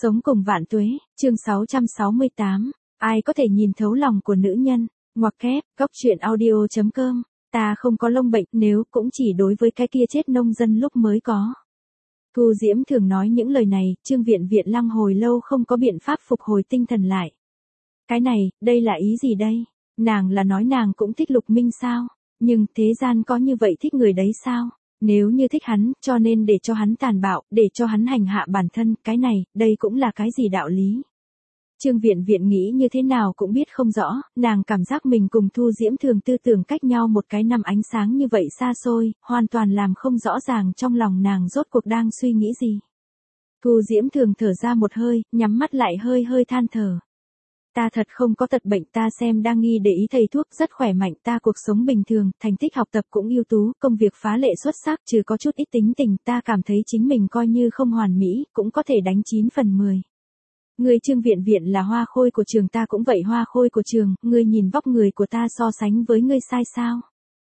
Sống cùng vạn tuế, chương 668, ai có thể nhìn thấu lòng của nữ nhân, ngoặc kép, góc truyện audio.com, ta không có lông bệnh nếu cũng chỉ đối với cái kia chết nông dân lúc mới có. Thu Diễm thường nói những lời này, Trương Viện Viện Lăng hồi lâu không có biện pháp phục hồi tinh thần lại. Cái này, đây là ý gì đây? Nàng là nói nàng cũng thích Lục Minh sao? Nhưng thế gian có như vậy thích người đấy sao? Nếu như thích hắn, cho nên để cho hắn tàn bạo, để cho hắn hành hạ bản thân, cái này, đây cũng là cái gì đạo lý? Trương Viện Viện nghĩ như thế nào cũng biết không rõ, nàng cảm giác mình cùng Thu Diễm thường tư tưởng cách nhau một cái năm ánh sáng như vậy xa xôi, hoàn toàn làm không rõ ràng trong lòng nàng rốt cuộc đang suy nghĩ gì. Thu Diễm thường thở ra một hơi, nhắm mắt lại hơi hơi than thở. Ta thật không có tật bệnh, ta xem đang nghi để ý thầy thuốc rất khỏe mạnh, ta cuộc sống bình thường, thành tích học tập cũng ưu tú, công việc phá lệ xuất sắc, trừ có chút ít tính tình, ta cảm thấy chính mình coi như không hoàn mỹ, cũng có thể đánh 9 phần 10. Người Trương Viện Viện là hoa khôi của trường, ta cũng vậy hoa khôi của trường, ngươi nhìn vóc người của ta so sánh với ngươi sai sao?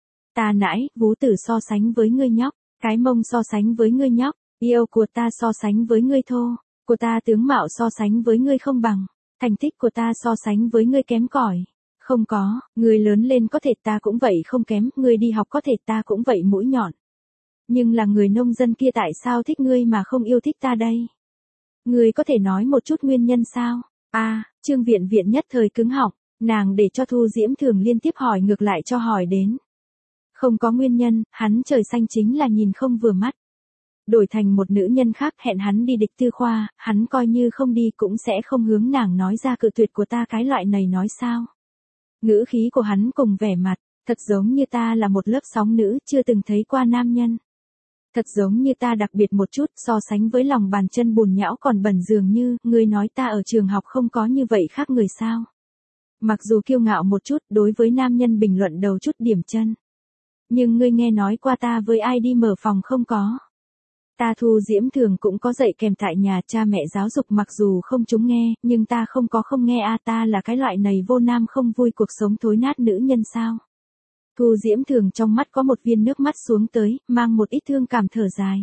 Ta nãi, vú tử so sánh với ngươi nhóc, cái mông so sánh với ngươi nhóc, yêu của ta so sánh với ngươi thô, của ta tướng mạo so sánh với ngươi không bằng. Thành tích của ta so sánh với ngươi kém cỏi. Không có, ngươi lớn lên có thể ta cũng vậy không kém, ngươi đi học có thể ta cũng vậy mũi nhọn. Nhưng là người nông dân kia tại sao thích ngươi mà không yêu thích ta đây? Ngươi có thể nói một chút nguyên nhân sao? Trương Viện Viện nhất thời cứng họng, nàng để cho Thu Diễm thường liên tiếp hỏi ngược lại cho hỏi đến. Không có nguyên nhân, hắn trời xanh chính là nhìn không vừa mắt. Đổi thành một nữ nhân khác hẹn hắn đi địch tư khoa, hắn coi như không đi cũng sẽ không hướng nàng nói ra cự tuyệt của ta, cái loại này nói sao. Ngữ khí của hắn cùng vẻ mặt, thật giống như ta là một lớp sóng nữ chưa từng thấy qua nam nhân. Thật giống như ta đặc biệt một chút so sánh với lòng bàn chân bùn nhão còn bẩn dường như, ngươi nói ta ở trường học không có như vậy khác người sao. Mặc dù kiêu ngạo một chút đối với nam nhân bình luận đầu chút điểm chân. Nhưng ngươi nghe nói qua ta với ai đi mở phòng không có. Ta Thu Diễm thường cũng có dạy kèm tại nhà, cha mẹ giáo dục mặc dù không chúng nghe, nhưng ta không nghe ta là cái loại này vô nam không vui cuộc sống thối nát nữ nhân sao. Thu Diễm thường trong mắt có một viên nước mắt xuống tới, mang một ít thương cảm thở dài.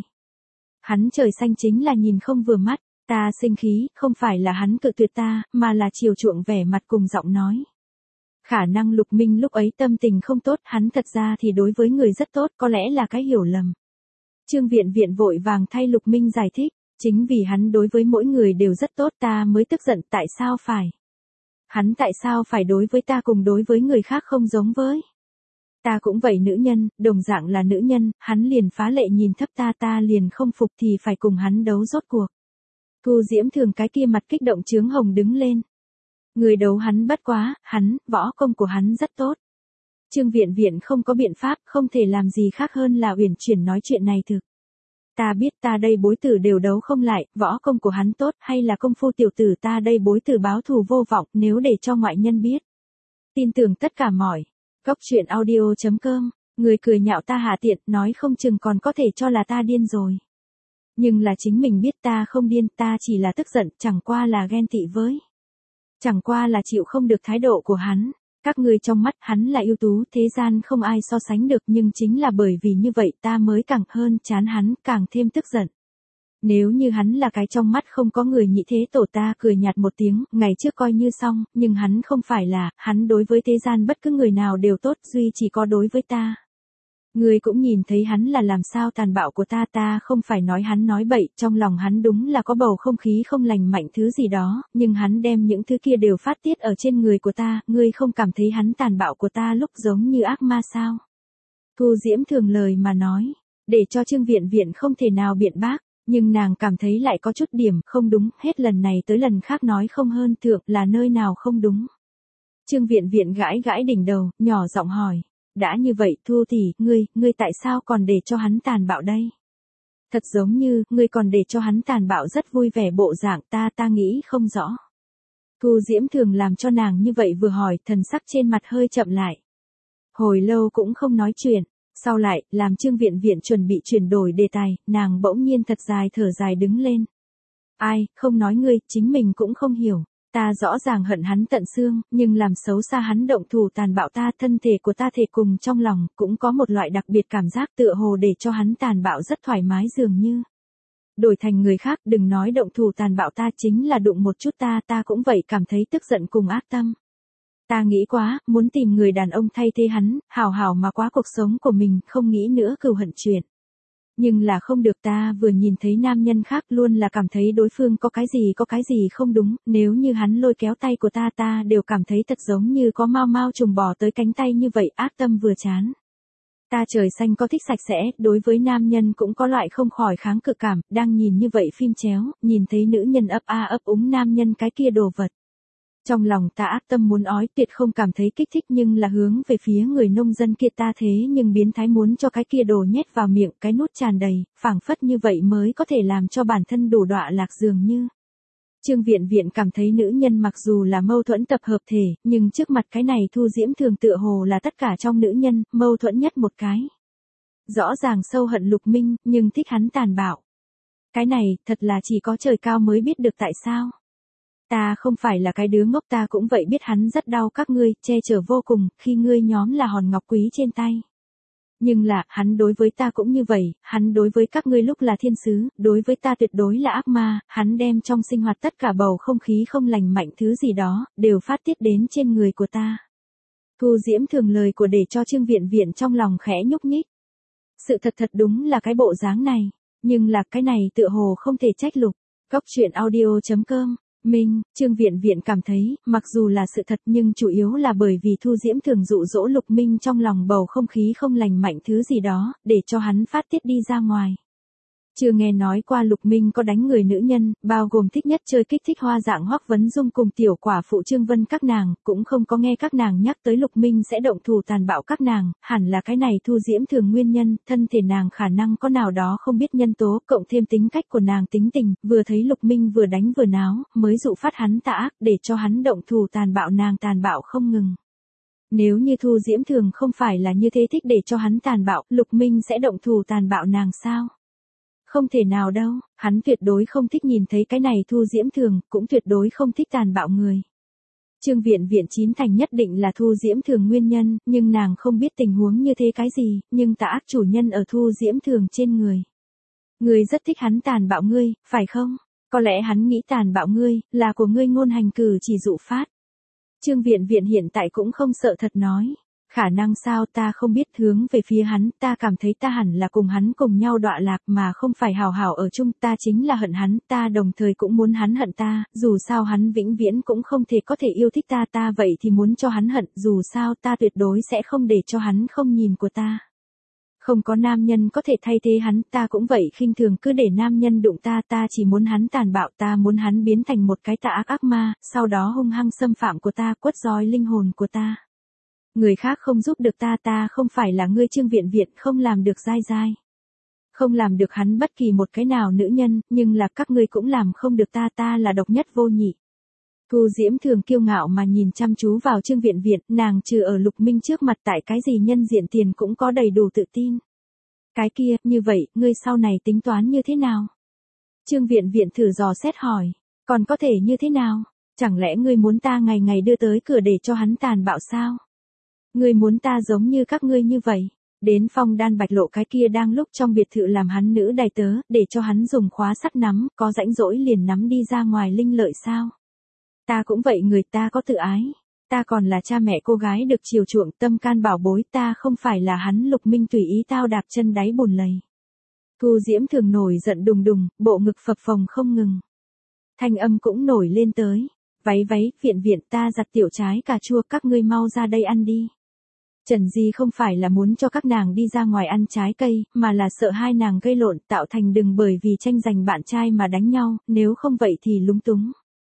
Hắn trời xanh chính là nhìn không vừa mắt, ta sinh khí, không phải là hắn cự tuyệt ta, mà là chiều chuộng vẻ mặt cùng giọng nói. Khả năng Lục Minh lúc ấy tâm tình không tốt, hắn thật ra thì đối với người rất tốt, có lẽ là cái hiểu lầm. Trương Viện Viện vội vàng thay Lục Minh giải thích, chính vì hắn đối với mỗi người đều rất tốt ta mới tức giận, tại sao phải? Hắn tại sao phải đối với ta cùng đối với người khác không giống với? Ta cũng vậy nữ nhân, đồng dạng là nữ nhân, hắn liền phá lệ nhìn thấp ta liền không phục thì phải cùng hắn đấu rốt cuộc. Thu Diễm thường cái kia mặt kích động chướng hồng đứng lên. Người đấu hắn bất quá, hắn, võ công của hắn rất tốt. Trương Viện Viện không có biện pháp, không thể làm gì khác hơn là uyển chuyển nói chuyện này thực. Ta biết ta đây bối tử đều đấu không lại, võ công của hắn tốt hay là công phu tiểu tử ta đây bối tử báo thù vô vọng nếu để cho ngoại nhân biết. Tin tưởng tất cả mọi. Góc truyện audio.com, người cười nhạo ta hạ tiện, nói không chừng còn có thể cho là ta điên rồi. Nhưng là chính mình biết ta không điên, ta chỉ là tức giận, chẳng qua là ghen tị với. Chẳng qua là chịu không được thái độ của hắn. Các ngươi trong mắt hắn là ưu tú, thế gian không ai so sánh được, nhưng chính là bởi vì như vậy ta mới càng hơn chán hắn, càng thêm tức giận. Nếu như hắn là cái trong mắt không có người nhị thế tổ ta cười nhạt một tiếng, ngày trước coi như xong, nhưng hắn không phải là, hắn đối với thế gian bất cứ người nào đều tốt, duy chỉ có đối với ta. Ngươi cũng nhìn thấy hắn là làm sao tàn bạo của ta không phải nói hắn nói bậy, trong lòng hắn đúng là có bầu không khí không lành mạnh thứ gì đó, nhưng hắn đem những thứ kia đều phát tiết ở trên người của ta, ngươi không cảm thấy hắn tàn bạo của ta lúc giống như ác ma sao? Thu Diễm thường lời mà nói, để cho Trương Viện Viện không thể nào biện bác, nhưng nàng cảm thấy lại có chút điểm không đúng, hết lần này tới lần khác nói không hơn thượng là nơi nào không đúng. Trương Viện Viện gãi gãi đỉnh đầu, nhỏ giọng hỏi. Đã như vậy Thu tỷ, ngươi tại sao còn để cho hắn tàn bạo đây? Thật giống như, ngươi còn để cho hắn tàn bạo rất vui vẻ bộ dạng ta nghĩ không rõ. Thu Diễm thường làm cho nàng như vậy vừa hỏi, thần sắc trên mặt hơi chậm lại. Hồi lâu cũng không nói chuyện, sau lại, làm Trương Viện Viện chuẩn bị chuyển đổi đề tài, nàng bỗng nhiên thật dài thở dài đứng lên. Ai, không nói ngươi, chính mình cũng không hiểu. Ta rõ ràng hận hắn tận xương, nhưng làm xấu xa hắn động thủ tàn bạo ta, thân thể của ta thể cùng trong lòng, cũng có một loại đặc biệt cảm giác tựa hồ để cho hắn tàn bạo rất thoải mái dường như. đổi thành người khác đừng nói động thủ tàn bạo ta chính là đụng một chút ta cũng vậy cảm thấy tức giận cùng ác tâm. Ta nghĩ quá, muốn tìm người đàn ông thay thế hắn, hảo hảo mà quá cuộc sống của mình, không nghĩ nữa cừu hận chuyện. Nhưng là không được ta vừa nhìn thấy nam nhân khác luôn là cảm thấy đối phương có cái gì không đúng, nếu như hắn lôi kéo tay của ta đều cảm thấy thật giống như có mau mau trùng bò tới cánh tay như vậy ác tâm vừa chán. Ta trời xanh có thích sạch sẽ, đối với nam nhân cũng có loại không khỏi kháng cự cảm, đang nhìn như vậy phim chéo, nhìn thấy nữ nhân ấp a ấp úng nam nhân cái kia đồ vật. Trong lòng ta ác tâm muốn ói tuyệt không cảm thấy kích thích nhưng là hướng về phía người nông dân kia ta thế nhưng biến thái muốn cho cái kia đồ nhét vào miệng cái nút tràn đầy, phảng phất như vậy mới có thể làm cho bản thân đủ đọa lạc dường như. Trương Viện Viện cảm thấy nữ nhân mặc dù là mâu thuẫn tập hợp thể, nhưng trước mặt cái này Thu Diễm Thường tựa hồ là tất cả trong nữ nhân, mâu thuẫn nhất một cái. Rõ ràng sâu hận Lục Minh, nhưng thích hắn tàn bạo. Cái này, thật là chỉ có trời cao mới biết được tại sao. Ta không phải là cái đứa ngốc ta cũng vậy biết hắn rất đau các ngươi, che chở vô cùng, khi ngươi nhóm là hòn ngọc quý trên tay. Nhưng là, hắn đối với ta cũng như vậy, hắn đối với các ngươi lúc là thiên sứ, đối với ta tuyệt đối là ác ma, hắn đem trong sinh hoạt tất cả bầu không khí không lành mạnh thứ gì đó, đều phát tiết đến trên người của ta. Thu Diễm Thường lời của để cho Trương Viện Viện trong lòng khẽ nhúc nhích. Sự thật đúng là cái bộ dáng này, nhưng là cái này tựa hồ không thể trách Lục. Cóc truyện audio.com Trương Viện Viện cảm thấy, mặc dù là sự thật nhưng chủ yếu là bởi vì Thu Diễm Thường dụ dỗ Lục Minh trong lòng bầu không khí không lành mạnh thứ gì đó, để cho hắn phát tiết đi ra ngoài. Chưa nghe nói qua Lục Minh có đánh người nữ nhân, bao gồm thích nhất chơi kích thích hoa dạng Hoắc Vấn Dung cùng tiểu quả phụ Trương Vân các nàng, cũng không có nghe các nàng nhắc tới Lục Minh sẽ động thủ tàn bạo các nàng, hẳn là cái này Thu Diễm Thường nguyên nhân, thân thể nàng khả năng có nào đó không biết nhân tố, cộng thêm tính cách của nàng tính tình, vừa thấy Lục Minh vừa đánh vừa náo, mới dụ phát hắn tà ác để cho hắn động thủ tàn bạo nàng tàn bạo không ngừng. Nếu như Thu Diễm Thường không phải là như thế thích để cho hắn tàn bạo, Lục Minh sẽ động thủ tàn bạo nàng sao? Không thể nào đâu, hắn tuyệt đối không thích nhìn thấy cái này Thu Diễm Thường, cũng tuyệt đối không thích tàn bạo người. Trương Viện Viện chín thành nhất định là Thu Diễm Thường nguyên nhân, nhưng nàng không biết tình huống như thế cái gì, nhưng tà ác chủ nhân ở Thu Diễm Thường trên người. Ngươi rất thích hắn tàn bạo ngươi, phải không? Có lẽ hắn nghĩ tàn bạo ngươi, là của ngươi ngôn hành cử chỉ dụ phát. Trương Viện Viện hiện tại cũng không sợ thật nói. Khả năng sao ta không biết hướng về phía hắn, ta cảm thấy ta hẳn là cùng hắn cùng nhau đọa lạc mà không phải hào hào ở chung, ta chính là hận hắn, ta đồng thời cũng muốn hắn hận ta, dù sao hắn vĩnh viễn cũng không thể có thể yêu thích ta vậy thì muốn cho hắn hận, dù sao ta tuyệt đối sẽ không để cho hắn không nhìn của ta. Không có nam nhân có thể thay thế hắn, ta cũng vậy khinh thường cứ để nam nhân đụng ta chỉ muốn hắn tàn bạo, ta muốn hắn biến thành một cái tà ác ác ma, sau đó hung hăng xâm phạm của ta, quất roi linh hồn của ta. Người khác không giúp được ta không phải là ngươi Trương Viện Viện không làm được dai dai. Không làm được hắn bất kỳ một cái nào nữ nhân, nhưng là các ngươi cũng làm không được ta là độc nhất vô nhị. Thu Diễm Thường kiêu ngạo mà nhìn chăm chú vào Trương Viện Viện, nàng trừ ở Lục Minh trước mặt tại cái gì nhân diện tiền cũng có đầy đủ tự tin. Cái kia, như vậy, ngươi sau này tính toán như thế nào? Trương Viện Viện thử dò xét hỏi, còn có thể như thế nào? Chẳng lẽ ngươi muốn ta ngày ngày đưa tới cửa để cho hắn tàn bạo sao? Ngươi muốn ta giống như các ngươi như vậy, đến Phong Đan Bạch Lộ cái kia đang lúc trong biệt thự làm hắn nữ đầy tớ, để cho hắn dùng khóa sắt nắm, có rãnh rỗi liền nắm đi ra ngoài linh lợi sao? Ta cũng vậy người ta có tự ái, ta còn là cha mẹ cô gái được chiều chuộng tâm can bảo bối, ta không phải là hắn Lục Minh tùy ý tao đạp chân đáy bùn lầy. Thu Diễm Thường nổi giận đùng đùng, bộ ngực phập phồng không ngừng. Thanh âm cũng nổi lên tới, váy, Viện Viện ta giặt tiểu trái cà chua các ngươi mau ra đây ăn đi. Trần Di không phải là muốn cho các nàng đi ra ngoài ăn trái cây, mà là sợ hai nàng gây lộn tạo thành đừng bởi vì tranh giành bạn trai mà đánh nhau, nếu không vậy thì lúng túng.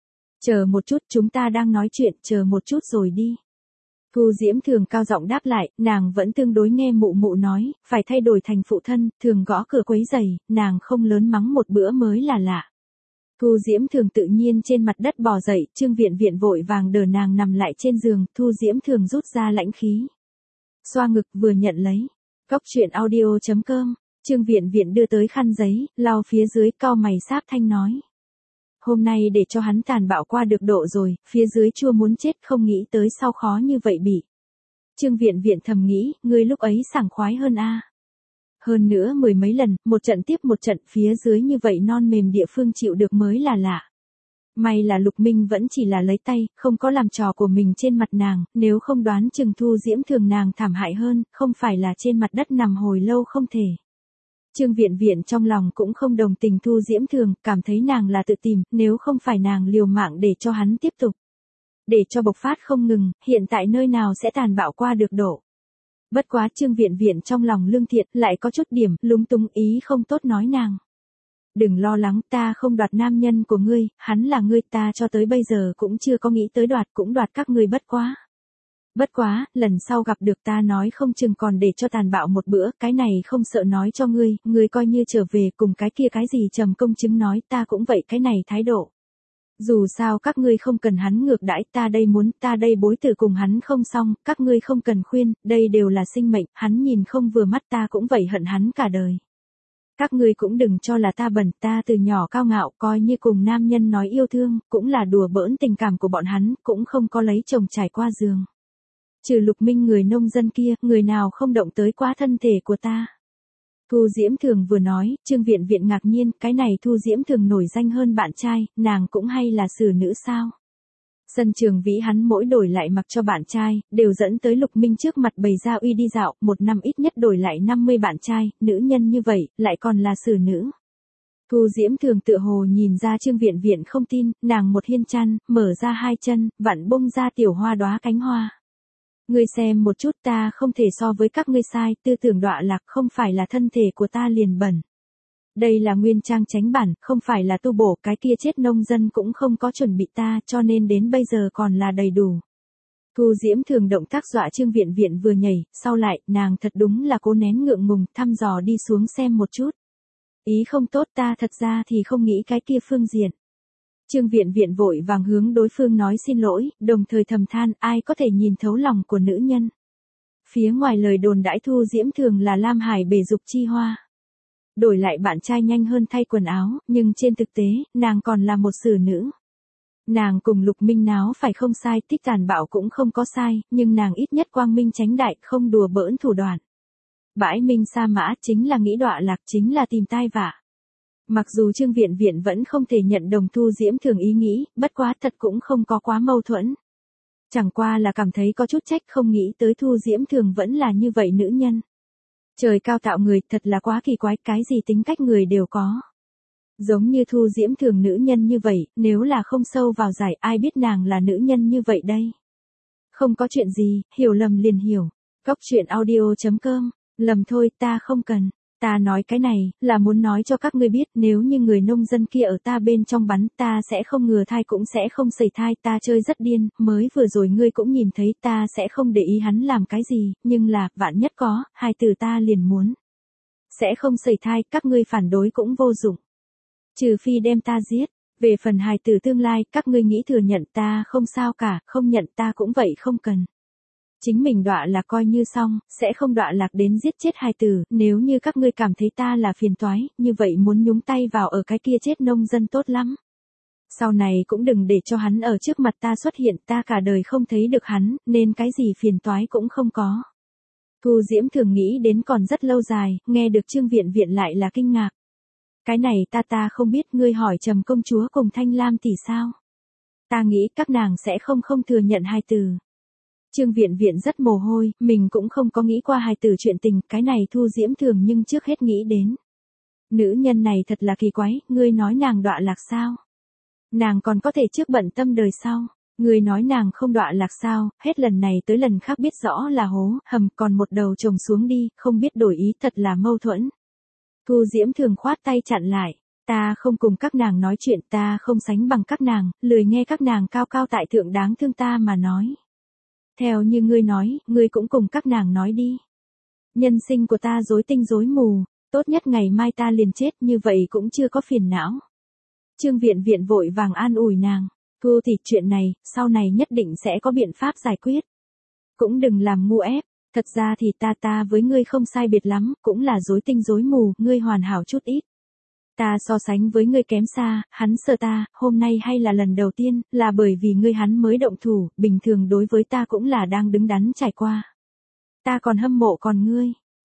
Chờ một chút chúng ta đang nói chuyện, chờ một chút rồi đi. Thu Diễm Thường cao giọng đáp lại, nàng vẫn tương đối nghe mụ nói, phải thay đổi thành phụ thân, thường gõ cửa quấy giày, nàng không lớn mắng một bữa mới là lạ. Thu Diễm Thường tự nhiên trên mặt đất bò dậy, Trương Viện Viện vội vàng đỡ nàng nằm lại trên giường, Thu Diễm Thường rút ra lãnh khí. Xoa ngực vừa nhận lấy. Cóc truyện audio.com, Trương Viện Viện đưa tới khăn giấy, lau phía dưới cau mày sáp thanh nói. Hôm nay để cho hắn tàn bạo qua được độ rồi, phía dưới chua muốn chết không nghĩ tới sau khó như vậy bị. Trương Viện Viện thầm nghĩ, ngươi lúc ấy sảng khoái hơn a. Hơn nữa mười mấy lần, một trận tiếp một trận phía dưới như vậy non mềm địa phương chịu được mới là lạ. May là Lục Minh vẫn chỉ là lấy tay, không có làm trò của mình trên mặt nàng, nếu không đoán chừng Thu Diễm Thường nàng thảm hại hơn, không phải là trên mặt đất nằm hồi lâu không thể. Trương Viện Viện trong lòng cũng không đồng tình Thu Diễm Thường, cảm thấy nàng là tự tìm, nếu không phải nàng liều mạng để cho hắn tiếp tục. Để cho bộc phát không ngừng, hiện tại nơi nào sẽ tàn bạo qua được độ. Bất quá Trương Viện Viện trong lòng lương thiện, lại có chút điểm, lúng túng ý không tốt nói nàng. Đừng lo lắng, ta không đoạt nam nhân của ngươi, hắn là ngươi, ta cho tới bây giờ cũng chưa có nghĩ tới đoạt, cũng đoạt các ngươi bất quá. Bất quá, lần sau gặp được ta nói không chừng còn để cho tàn bạo một bữa, cái này không sợ nói cho ngươi coi như trở về cùng cái kia cái gì trầm công chứng nói, ta cũng vậy cái này thái độ. Dù sao các ngươi không cần hắn ngược đãi, ta đây muốn, ta đây bối tử cùng hắn không xong, các ngươi không cần khuyên, đây đều là sinh mệnh, hắn nhìn không vừa mắt ta cũng vậy hận hắn cả đời. Các ngươi cũng đừng cho là ta bẩn, ta từ nhỏ cao ngạo, coi như cùng nam nhân nói yêu thương, cũng là đùa bỡn tình cảm của bọn hắn, cũng không có lấy chồng trải qua giường. Trừ Lục Minh người nông dân kia, người nào không động tới quá thân thể của ta. Thu Diễm Thường vừa nói, Trương Viện Viện ngạc nhiên, cái này Thu Diễm Thường nổi danh hơn bạn trai, nàng cũng hay là xử nữ sao. Sân Trường Vĩ hắn mỗi đổi lại mặc cho bạn trai, đều dẫn tới Lục Minh trước mặt bày ra uy đi dạo, một năm ít nhất đổi lại 50 bạn trai, nữ nhân như vậy, lại còn là xử nữ. Thu Diễm Thường tựa hồ nhìn ra Trương Viện Viện không tin, nàng một hiên chăn, mở ra hai chân, vặn bung ra tiểu hoa đóa cánh hoa. Ngươi xem một chút, ta không thể so với các ngươi sai, tư tưởng đọa lạc, không phải là thân thể của ta liền bẩn. Đây là nguyên trang chánh bản, không phải là tu bổ, cái kia chết nông dân cũng không có chuẩn bị ta, cho nên đến bây giờ còn là đầy đủ. Thu Diễm Thường động tác dọa Trương Viện Viện vừa nhảy, sau lại, nàng thật đúng là cố nén ngượng ngùng, thăm dò đi xuống xem một chút. Ý không tốt, ta thật ra thì không nghĩ cái kia phương diện. Trương Viện Viện vội vàng hướng đối phương nói xin lỗi, đồng thời thầm than, ai có thể nhìn thấu lòng của nữ nhân. Phía ngoài lời đồn đãi Thu Diễm Thường là Lam Hải bể dục chi hoa. Đổi lại bạn trai nhanh hơn thay quần áo, nhưng trên thực tế, nàng còn là một xử nữ. Nàng cùng Lục Minh náo phải không sai, thích tàn bạo cũng không có sai, nhưng nàng ít nhất quang minh tránh đại, không đùa bỡn thủ đoạn. Bãi minh sa mã chính là nghĩ đọa lạc, chính là tìm tai vạ. Mặc dù Trương Viện Viện vẫn không thể nhận đồng Thu Diễm Thường ý nghĩ, bất quá thật cũng không có quá mâu thuẫn. Chẳng qua là cảm thấy có chút trách, không nghĩ tới Thu Diễm Thường vẫn là như vậy nữ nhân. Trời cao tạo người, thật là quá kỳ quái, cái gì tính cách người đều có. Giống như Thu Diễm Thường nữ nhân như vậy, nếu là không sâu vào giải, ai biết nàng là nữ nhân như vậy đây. Không có chuyện gì, hiểu lầm liền hiểu. Góc truyện audio.com, lầm thôi, ta không cần. Ta nói cái này, là muốn nói cho các ngươi biết, nếu như người nông dân kia ở ta bên trong bắn, ta sẽ không ngừa thai cũng sẽ không sẩy thai, ta chơi rất điên, mới vừa rồi ngươi cũng nhìn thấy, ta sẽ không để ý hắn làm cái gì, nhưng là, vạn nhất có, hai từ ta liền muốn. Sẽ không sẩy thai, các ngươi phản đối cũng vô dụng. Trừ phi đem ta giết, về phần hài tử tương lai, các ngươi nghĩ thừa nhận ta không sao cả, không nhận ta cũng vậy không cần. Chính mình đọa lạc coi như xong, sẽ không đọa lạc đến giết chết hài tử, nếu như các ngươi cảm thấy ta là phiền toái, như vậy muốn nhúng tay vào ở cái kia chết nông dân tốt lắm. Sau này cũng đừng để cho hắn ở trước mặt ta xuất hiện, ta cả đời không thấy được hắn, nên cái gì phiền toái cũng không có. Thu Diễm Thường nghĩ đến còn rất lâu dài, nghe được Trương Viện Viện lại là kinh ngạc. Cái này ta không biết, ngươi hỏi Trầm công chúa cùng Thanh Lam tỷ sao? Ta nghĩ các nàng sẽ không thừa nhận hai từ. Trương Viện Viện rất mồ hôi, mình cũng không có nghĩ qua hài tử chuyện tình, cái này Thu Diễm Thường nhưng trước hết nghĩ đến. Nữ nhân này thật là kỳ quái, ngươi nói nàng đọa lạc sao? Nàng còn có thể trước bận tâm đời sau. Ngươi nói nàng không đọa lạc sao, hết lần này tới lần khác biết rõ là hố, hầm, còn một đầu chồng xuống đi, không biết đổi ý, thật là mâu thuẫn. Thu Diễm Thường khoát tay chặn lại. Ta không cùng các nàng nói chuyện, ta không sánh bằng các nàng, lười nghe các nàng cao cao tại thượng đáng thương ta mà nói. Theo như ngươi nói, ngươi cũng cùng các nàng nói đi. Nhân sinh của ta rối tinh rối mù, tốt nhất ngày mai ta liền chết, như vậy cũng chưa có phiền não. Trương Viện Viện vội vàng an ủi nàng, Thu thì chuyện này, sau này nhất định sẽ có biện pháp giải quyết. Cũng đừng làm ngu ép, thật ra thì ta với ngươi không sai biệt lắm, cũng là rối tinh rối mù, ngươi hoàn hảo chút ít. Ta so sánh với ngươi kém xa, hắn sợ ta, hôm nay hay là lần đầu tiên, là bởi vì ngươi hắn mới động thủ, bình thường đối với ta cũng là đang đứng đắn trải qua. Ta còn hâm mộ còn ngươi,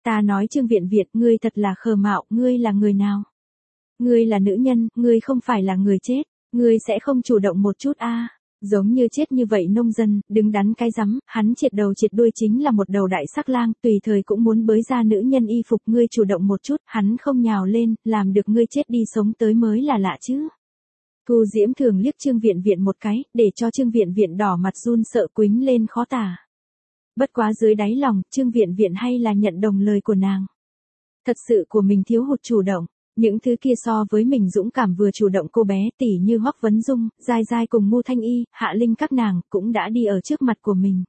Ta nói Trương Viện Viện, ngươi thật là khờ mạo, ngươi là người nào? Ngươi là nữ nhân, ngươi không phải là người chết, ngươi sẽ không chủ động một chút a? Giống như chết như vậy nông dân, đứng đắn cái rắm, hắn triệt đầu triệt đuôi chính là một đầu đại sắc lang, tùy thời cũng muốn bới ra nữ nhân y phục, ngươi chủ động một chút, hắn không nhào lên, làm được ngươi chết đi sống tới mới là lạ chứ. Thu Diễm Thường liếc Trương Viện Viện một cái, để cho Trương Viện Viện đỏ mặt run sợ quýnh lên khó tả. Bất quá dưới đáy lòng, Trương Viện Viện hay là nhận đồng lời của nàng. Thật sự của mình thiếu hụt chủ động, những thứ kia so với mình dũng cảm vừa chủ động cô bé tỉ như Hoắc Vấn Dung, Giai Giai cùng Mu Thanh Y, Hạ Linh các nàng, cũng đã đi ở trước mặt của mình.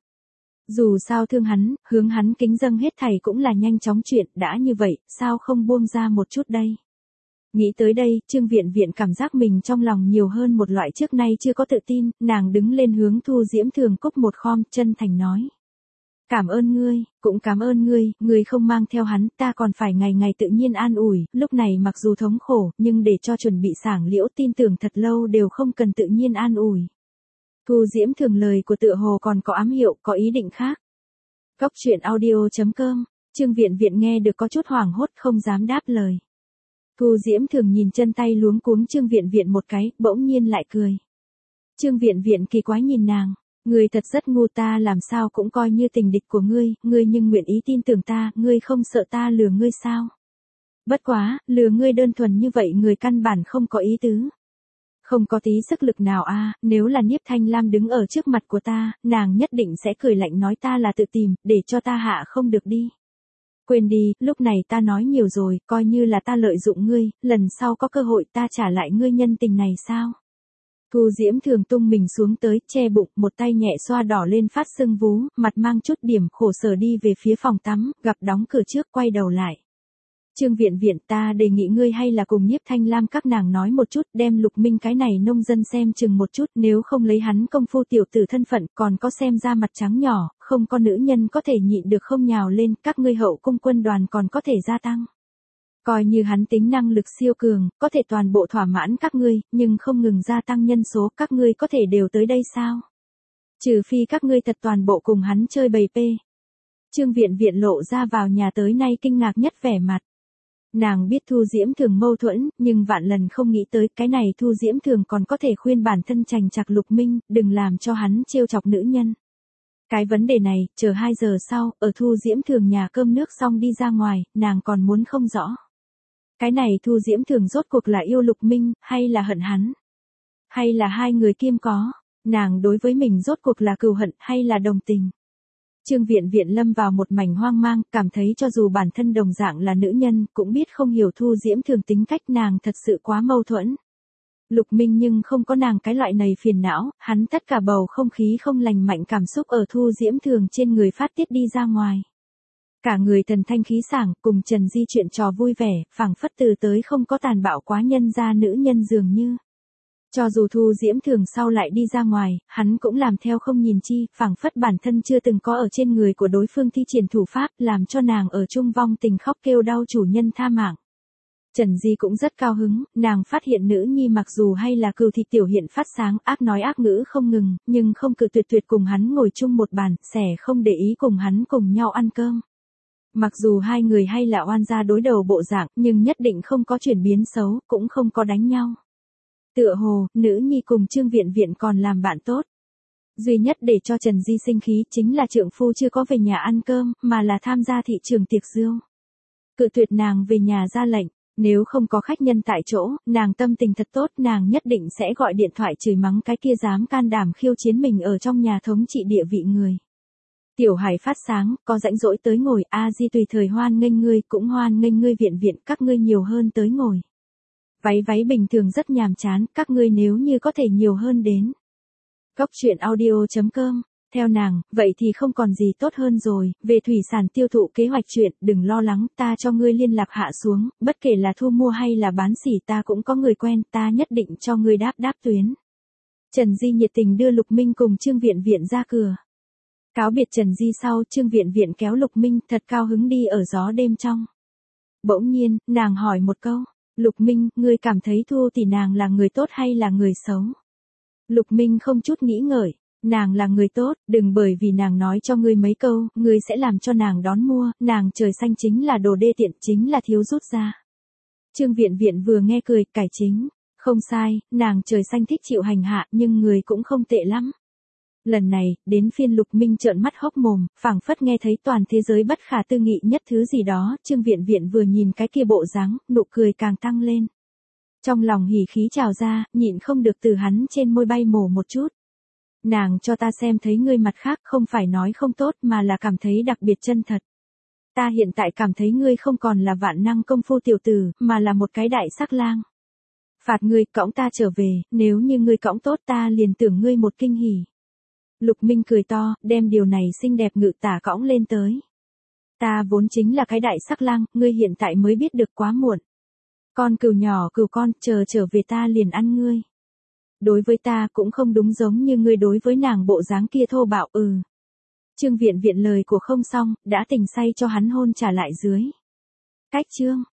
Dù sao thương hắn, hướng hắn kính dâng hết thảy cũng là nhanh chóng chuyện, đã như vậy, sao không buông ra một chút đây? Nghĩ tới đây, Trương Viện Viện cảm giác mình trong lòng nhiều hơn một loại trước nay chưa có tự tin, nàng đứng lên hướng Thu Diễm Thường cúc một khom, chân thành nói. Cảm ơn ngươi, cũng cảm ơn ngươi không mang theo hắn, ta còn phải ngày ngày tự nhiên an ủi, lúc này mặc dù thống khổ, nhưng để cho chuẩn bị sảng liễu tin tưởng thật lâu đều không cần tự nhiên an ủi. Thu Diễm Thường lời của tựa hồ còn có ám hiệu, có ý định khác. Góc truyện audio.com, Trương Viện Viện nghe được có chút hoảng hốt không dám đáp lời. Thu Diễm Thường nhìn chân tay luống cuống Trương Viện Viện một cái, bỗng nhiên lại cười. Trương Viện Viện kỳ quái nhìn nàng. Ngươi thật rất ngu, ta làm sao cũng coi như tình địch của ngươi nhưng nguyện ý tin tưởng ta, ngươi không sợ ta lừa ngươi sao? Bất quá, lừa ngươi đơn thuần như vậy người căn bản không có ý tứ. Không có tí sức lực nào a, nếu là Niếp Thanh Lam đứng ở trước mặt của ta, nàng nhất định sẽ cười lạnh nói ta là tự tìm, để cho ta hạ không được đi. Quên đi, lúc này ta nói nhiều rồi, coi như là ta lợi dụng ngươi, lần sau có cơ hội ta trả lại ngươi nhân tình này sao? Thu Diễm Thường tung mình xuống tới, che bụng, một tay nhẹ xoa đỏ lên phát sưng vú, mặt mang chút điểm khổ sở đi về phía phòng tắm, gặp đóng cửa trước quay đầu lại. Trương Viện Viện, ta đề nghị ngươi hay là cùng Nhiếp Thanh Lam các nàng nói một chút, đem Lục Minh cái này nông dân xem chừng một chút, nếu không lấy hắn công phu tiểu tử thân phận, còn có xem ra mặt trắng nhỏ, không có nữ nhân có thể nhịn được không nhào lên, các ngươi hậu cung quân đoàn còn có thể gia tăng. Coi như hắn tính năng lực siêu cường, có thể toàn bộ thỏa mãn các ngươi, nhưng không ngừng gia tăng nhân số, các ngươi có thể đều tới đây sao? Trừ phi các ngươi thật toàn bộ cùng hắn chơi bầy pê. Trương Viện Viện lộ ra vào nhà tới nay kinh ngạc nhất vẻ mặt. Nàng biết Thu Diễm Thường mâu thuẫn, nhưng vạn lần không nghĩ tới cái này Thu Diễm Thường còn có thể khuyên bản thân chành chạc Lục Minh, đừng làm cho hắn trêu chọc nữ nhân. Cái vấn đề này, chờ 2 giờ sau, ở Thu Diễm Thường nhà cơm nước xong đi ra ngoài, nàng còn muốn không rõ. Cái này Thu Diễm Thường rốt cuộc là yêu Lục Minh, hay là hận hắn? Hay là hai người kiêm có? Nàng đối với mình rốt cuộc là cừu hận hay là đồng tình? Trương Viện Viện lâm vào một mảnh hoang mang, cảm thấy cho dù bản thân đồng dạng là nữ nhân, cũng biết không hiểu Thu Diễm Thường tính cách nàng thật sự quá mâu thuẫn. Lục Minh nhưng không có nàng cái loại này phiền não, hắn tất cả bầu không khí không lành mạnh cảm xúc ở Thu Diễm Thường trên người phát tiết đi ra ngoài. Cả người thần thanh khí sảng, cùng Trần Di chuyện trò vui vẻ, phảng phất từ tới không có tàn bạo quá nhân ra nữ nhân dường như. Cho dù Thu Diễm Thường sau lại đi ra ngoài, hắn cũng làm theo không nhìn chi, phảng phất bản thân chưa từng có ở trên người của đối phương thi triển thủ pháp, làm cho nàng ở chung vong tình khóc kêu đau chủ nhân tha mạng. Trần Di cũng rất cao hứng, nàng phát hiện nữ nhi mặc dù hay là cừu thịt tiểu hiện phát sáng, ác nói ác ngữ không ngừng, nhưng không cự tuyệt cùng hắn ngồi chung một bàn, sẻ không để ý cùng hắn cùng nhau ăn cơm. Mặc dù hai người hay là oan gia đối đầu bộ dạng, nhưng nhất định không có chuyển biến xấu, cũng không có đánh nhau. Tựa hồ, nữ nhi cùng Trương Viện Viện còn làm bạn tốt. Duy nhất để cho Trần Di sinh khí chính là trượng phu chưa có về nhà ăn cơm, mà là tham gia thị trường tiệc rượu. Cự tuyệt nàng về nhà ra lệnh, nếu không có khách nhân tại chỗ, nàng tâm tình thật tốt, nàng nhất định sẽ gọi điện thoại chửi mắng cái kia dám can đảm khiêu chiến mình ở trong nhà thống trị địa vị người. Tiểu Hải phát sáng, có rãnh rỗi tới ngồi, A Di tùy thời hoan nghênh ngươi, cũng hoan nghênh ngươi Viện Viện, các ngươi nhiều hơn tới ngồi. Váy bình thường rất nhàm chán, các ngươi nếu như có thể nhiều hơn đến. Góc truyện audio.com, theo nàng, vậy thì không còn gì tốt hơn rồi, về thủy sản tiêu thụ kế hoạch chuyện, đừng lo lắng, ta cho ngươi liên lạc hạ xuống, bất kể là thu mua hay là bán sỉ ta cũng có người quen, ta nhất định cho ngươi đáp tuyến. Trần Di nhiệt tình đưa Lục Minh cùng Trương Viện Viện ra cửa. Cáo biệt Trần Di sau, Trương Viện Viện kéo Lục Minh thật cao hứng đi ở gió đêm trong. Bỗng nhiên, nàng hỏi một câu, Lục Minh, ngươi cảm thấy Thu tỷ nàng là người tốt hay là người xấu? Lục Minh không chút nghĩ ngợi, Nàng là người tốt, đừng bởi vì nàng nói cho ngươi mấy câu, ngươi sẽ làm cho nàng đón mua, nàng trời xanh chính là đồ đê tiện, chính là thiếu rút ra. Trương Viện Viện vừa nghe cười, cải chính. Không sai, nàng trời xanh thích chịu hành hạ nhưng người cũng không tệ lắm. Lần này, đến phiên Lục Minh trợn mắt hốc mồm, phảng phất nghe thấy toàn thế giới bất khả tư nghị nhất thứ gì đó, Trương Viện Viện vừa nhìn cái kia bộ dáng, nụ cười càng tăng lên. Trong lòng hỉ khí trào ra, nhịn không được từ hắn trên môi bay mổ một chút. Nàng cho ta xem thấy ngươi mặt khác, không phải nói không tốt mà là cảm thấy đặc biệt chân thật. Ta hiện tại cảm thấy ngươi không còn là vạn năng công phu tiểu tử, mà là một cái đại sắc lang. Phạt ngươi, cõng ta trở về, nếu như ngươi cõng tốt ta liền tưởng ngươi một kinh hỉ. Lục Minh cười to, đem điều này xinh đẹp ngự tả cõng lên tới. Ta vốn chính là cái đại sắc lang, ngươi hiện tại mới biết được quá muộn. Con cừu nhỏ cừu con, chờ trở về ta liền ăn ngươi. Đối với ta cũng không đúng giống như ngươi đối với nàng bộ dáng kia thô bạo. Trương Viện Viện lời của không xong, đã tình say cho hắn hôn trả lại dưới. Cách chương